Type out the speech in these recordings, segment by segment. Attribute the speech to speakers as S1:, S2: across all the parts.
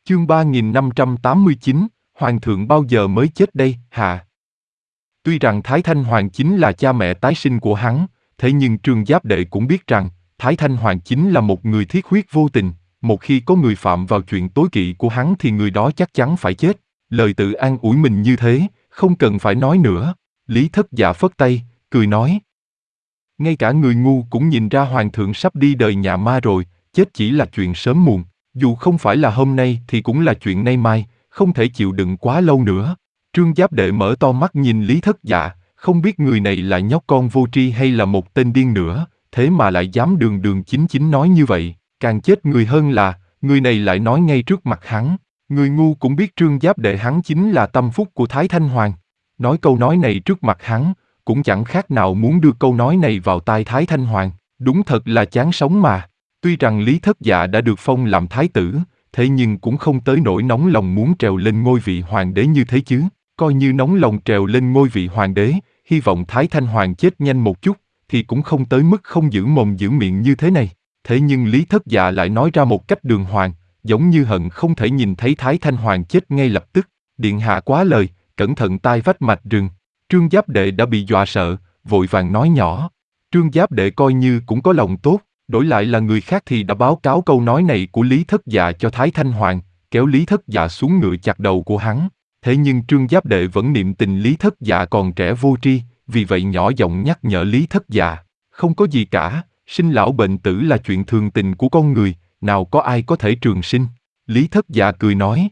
S1: Chương 3589, Hoàng thượng bao giờ mới chết đây, hạ? Tuy rằng Thái Thanh Hoàng chính là cha mẹ tái sinh của hắn, thế nhưng Trương Giáp Đệ cũng biết rằng, Thái Thanh Hoàng chính là một người thiết huyết vô tình, một khi có người phạm vào chuyện tối kỵ của hắn thì người đó chắc chắn phải chết. Lời tự an ủi mình như thế, không cần phải nói nữa. Lý Thất Dạ phất tay, cười nói. Ngay cả người ngu cũng nhìn ra Hoàng thượng sắp đi đời nhà ma rồi, chết chỉ là chuyện sớm muộn. Dù không phải là hôm nay thì cũng là chuyện nay mai, không thể chịu đựng quá lâu nữa. Trương Giáp Đệ mở to mắt nhìn Lý Thất Dạ, không biết người này là nhóc con vô tri hay là một tên điên nữa, thế mà lại dám đường đường chính chính nói như vậy. Càng chết người hơn là, người này lại nói ngay trước mặt hắn. Người ngu cũng biết Trương Giáp Đệ hắn chính là tâm phúc của Thái Thanh Hoàng. Nói câu nói này trước mặt hắn, cũng chẳng khác nào muốn đưa câu nói này vào tai Thái Thanh Hoàng. Đúng thật là chán sống mà. Tuy rằng Lý Thất Dạ đã được phong làm thái tử, thế nhưng cũng không tới nỗi nóng lòng muốn trèo lên ngôi vị hoàng đế như thế chứ. Coi như nóng lòng trèo lên ngôi vị hoàng đế, hy vọng Thái Thanh Hoàng chết nhanh một chút, thì cũng không tới mức không giữ mồm giữ miệng như thế này. Thế nhưng Lý Thất Dạ lại nói ra một cách đường hoàng, giống như hận không thể nhìn thấy Thái Thanh Hoàng chết ngay lập tức. Điện hạ quá lời, cẩn thận tai vách mạch rừng. Trương Giáp Đệ đã bị dọa sợ, vội vàng nói nhỏ. Trương Giáp Đệ coi như cũng có lòng tốt, đổi lại là người khác thì đã báo cáo câu nói này của Lý Thất Dạ cho Thái Thanh Hoàng, kéo Lý Thất Dạ xuống ngựa chặt đầu của hắn. Thế nhưng Trương Giáp Đệ vẫn niệm tình Lý Thất Dạ còn trẻ vô tri, vì vậy nhỏ giọng nhắc nhở Lý Thất Dạ. Không có gì cả, sinh lão bệnh tử là chuyện thường tình của con người, nào có ai có thể trường sinh. Lý Thất Dạ cười nói.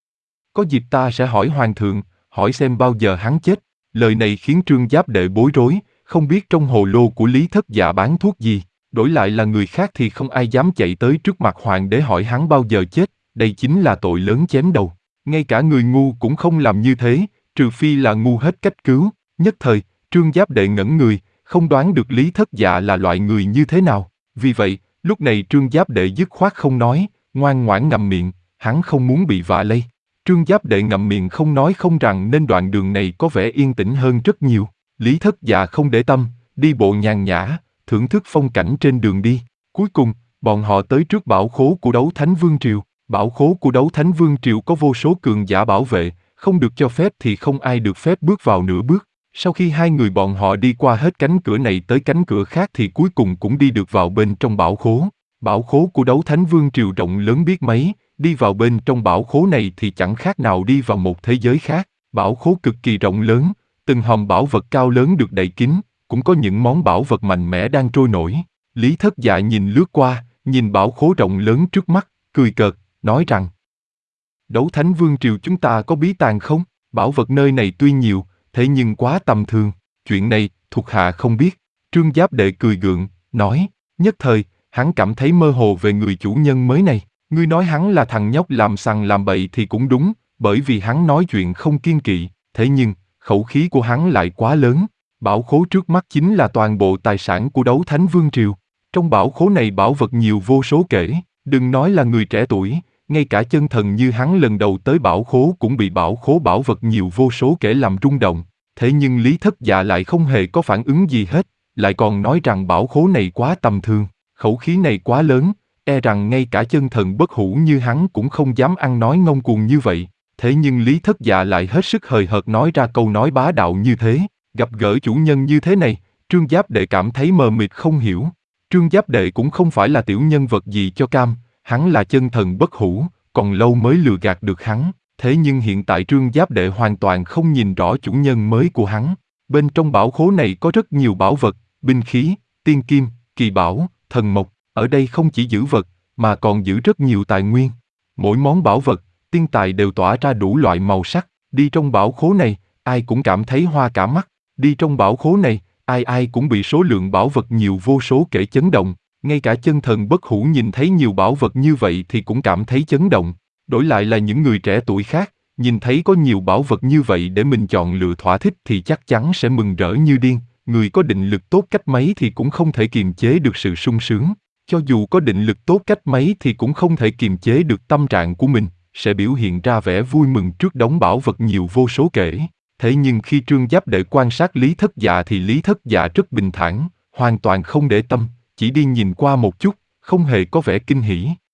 S1: Có dịp ta sẽ hỏi Hoàng thượng, hỏi xem bao giờ hắn chết. Lời này khiến Trương Giáp Đệ bối rối, không biết trong hồ lô của Lý Thất Dạ bán thuốc gì. Đổi lại là người khác thì không ai dám chạy tới trước mặt hoàng đế hỏi hắn bao giờ chết, đây chính là tội lớn chém đầu. Ngay cả người ngu cũng không làm như thế, trừ phi là ngu hết cách cứu. Nhất thời, Trương Giáp Đệ ngẩn người, không đoán được Lý Thất Dạ là loại người như thế nào. Vì vậy, lúc này Trương Giáp Đệ dứt khoát không nói, ngoan ngoãn ngậm miệng, hắn không muốn bị vạ lây. Trương Giáp Đệ ngậm miệng không nói không rằng nên đoạn đường này có vẻ yên tĩnh hơn rất nhiều. Lý Thất Dạ không để tâm, đi bộ nhàn nhã, thưởng thức phong cảnh trên đường đi. Cuối cùng, bọn họ tới trước bảo khố của Đấu Thánh Vương Triều. Bảo khố của Đấu Thánh Vương Triều có vô số cường giả bảo vệ, không được cho phép thì không ai được phép bước vào nửa bước. Sau khi hai người bọn họ đi qua hết cánh cửa này tới cánh cửa khác thì cuối cùng cũng đi được vào bên trong bảo khố. Bảo khố của Đấu Thánh Vương Triều rộng lớn biết mấy, đi vào bên trong bảo khố này thì chẳng khác nào đi vào một thế giới khác. Bảo khố cực kỳ rộng lớn, từng hòm bảo vật cao lớn được đậy kín, cũng có những món bảo vật mạnh mẽ đang trôi nổi. Lý Thất Dạ nhìn lướt qua, nhìn bảo khố rộng lớn trước mắt, cười cợt, nói rằng: Đấu Thánh Vương Triều chúng ta có bí tàng không? Bảo vật nơi này tuy nhiều, thế nhưng quá tầm thường. Chuyện này, thuộc hạ không biết. Trương Giáp Đệ cười gượng, nói. Nhất thời, hắn cảm thấy mơ hồ về người chủ nhân mới này. Ngươi nói hắn là thằng nhóc làm sằng làm bậy thì cũng đúng, bởi vì hắn nói chuyện không kiêng kỵ. Thế nhưng, khẩu khí của hắn lại quá lớn. Bảo khố trước mắt chính là toàn bộ tài sản của Đấu Thánh Vương Triều. Trong bảo khố này bảo vật nhiều vô số kể, đừng nói là người trẻ tuổi, ngay cả chân thần như hắn lần đầu tới bảo khố cũng bị bảo khố bảo vật nhiều vô số kể làm rung động. Thế nhưng Lý Thất Dạ lại không hề có phản ứng gì hết, lại còn nói rằng bảo khố này quá tầm thường, khẩu khí này quá lớn, e rằng ngay cả chân thần bất hủ như hắn cũng không dám ăn nói ngông cuồng như vậy. Thế nhưng Lý Thất Dạ lại hết sức hời hợt nói ra câu nói bá đạo như thế. Gặp gỡ chủ nhân như thế này, Trương Giáp Đệ cảm thấy mờ mịt không hiểu. Trương Giáp Đệ cũng không phải là tiểu nhân vật gì cho cam, hắn là chân thần bất hủ, còn lâu mới lừa gạt được hắn. Thế nhưng hiện tại Trương Giáp Đệ hoàn toàn không nhìn rõ chủ nhân mới của hắn. Bên trong bảo khố này có rất nhiều bảo vật, binh khí, tiên kim, kỳ bảo, thần mộc. Ở đây không chỉ giữ vật, mà còn giữ rất nhiều tài nguyên. Mỗi món bảo vật, tiên tài đều tỏa ra đủ loại màu sắc. Đi trong bảo khố này, ai cũng cảm thấy hoa cả mắt. Đi trong bảo khố này, ai ai cũng bị số lượng bảo vật nhiều vô số kể chấn động. Ngay cả chân thần bất hủ nhìn thấy nhiều bảo vật như vậy thì cũng cảm thấy chấn động. Đổi lại là những người trẻ tuổi khác, nhìn thấy có nhiều bảo vật như vậy để mình chọn lựa thỏa thích thì chắc chắn sẽ mừng rỡ như điên. Người có định lực tốt cách mấy thì cũng không thể kiềm chế được sự sung sướng. Cho dù có định lực tốt cách mấy thì cũng không thể kiềm chế được tâm trạng của mình, sẽ biểu hiện ra vẻ vui mừng trước đống bảo vật nhiều vô số kể. Thế nhưng khi Trương Giáp Đệ quan sát Lý Thất Dạ thì Lý Thất Dạ rất bình thản, hoàn toàn không để tâm, chỉ đi nhìn qua một chút, không hề có vẻ kinh hỉ.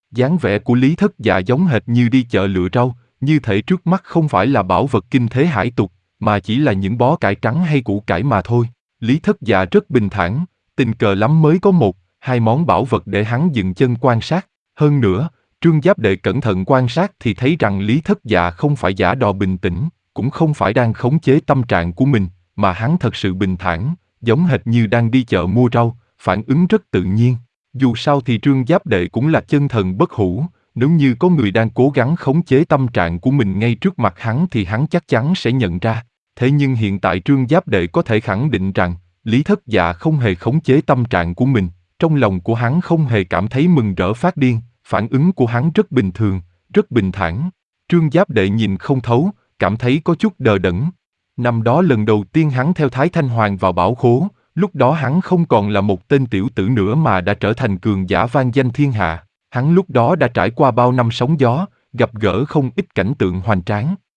S1: Dáng vẻ của Lý Thất Dạ giống hệt như đi chợ lựa rau, như thể trước mắt không phải là bảo vật kinh thế hải tục, mà chỉ là những bó cải trắng hay củ cải mà thôi. Lý Thất Dạ rất bình thản, tình cờ lắm mới có một, hai món bảo vật để hắn dừng chân quan sát. Hơn nữa, Trương Giáp Đệ cẩn thận quan sát thì thấy rằng Lý Thất Dạ không phải giả đò bình tĩnh, cũng không phải đang khống chế tâm trạng của mình, mà hắn thật sự bình thản, giống hệt như đang đi chợ mua rau, phản ứng rất tự nhiên. Dù sao thì Trương Giáp Đệ cũng là chân thần bất hủ, nếu như có người đang cố gắng khống chế tâm trạng của mình ngay trước mặt hắn thì hắn chắc chắn sẽ nhận ra. Thế nhưng hiện tại Trương Giáp Đệ có thể khẳng định rằng, Lý Thất Dạ không hề khống chế tâm trạng của mình, trong lòng của hắn không hề cảm thấy mừng rỡ phát điên, phản ứng của hắn rất bình thường, rất bình thản. Trương Giáp Đệ nhìn không thấu, cảm thấy có chút đờ đẫn. Năm đó lần đầu tiên hắn theo Thái Thanh Hoàng vào bảo khố, lúc đó hắn không còn là một tên tiểu tử nữa mà đã trở thành cường giả vang danh thiên hạ. Hắn lúc đó đã trải qua bao năm sóng gió, gặp gỡ không ít cảnh tượng hoành tráng.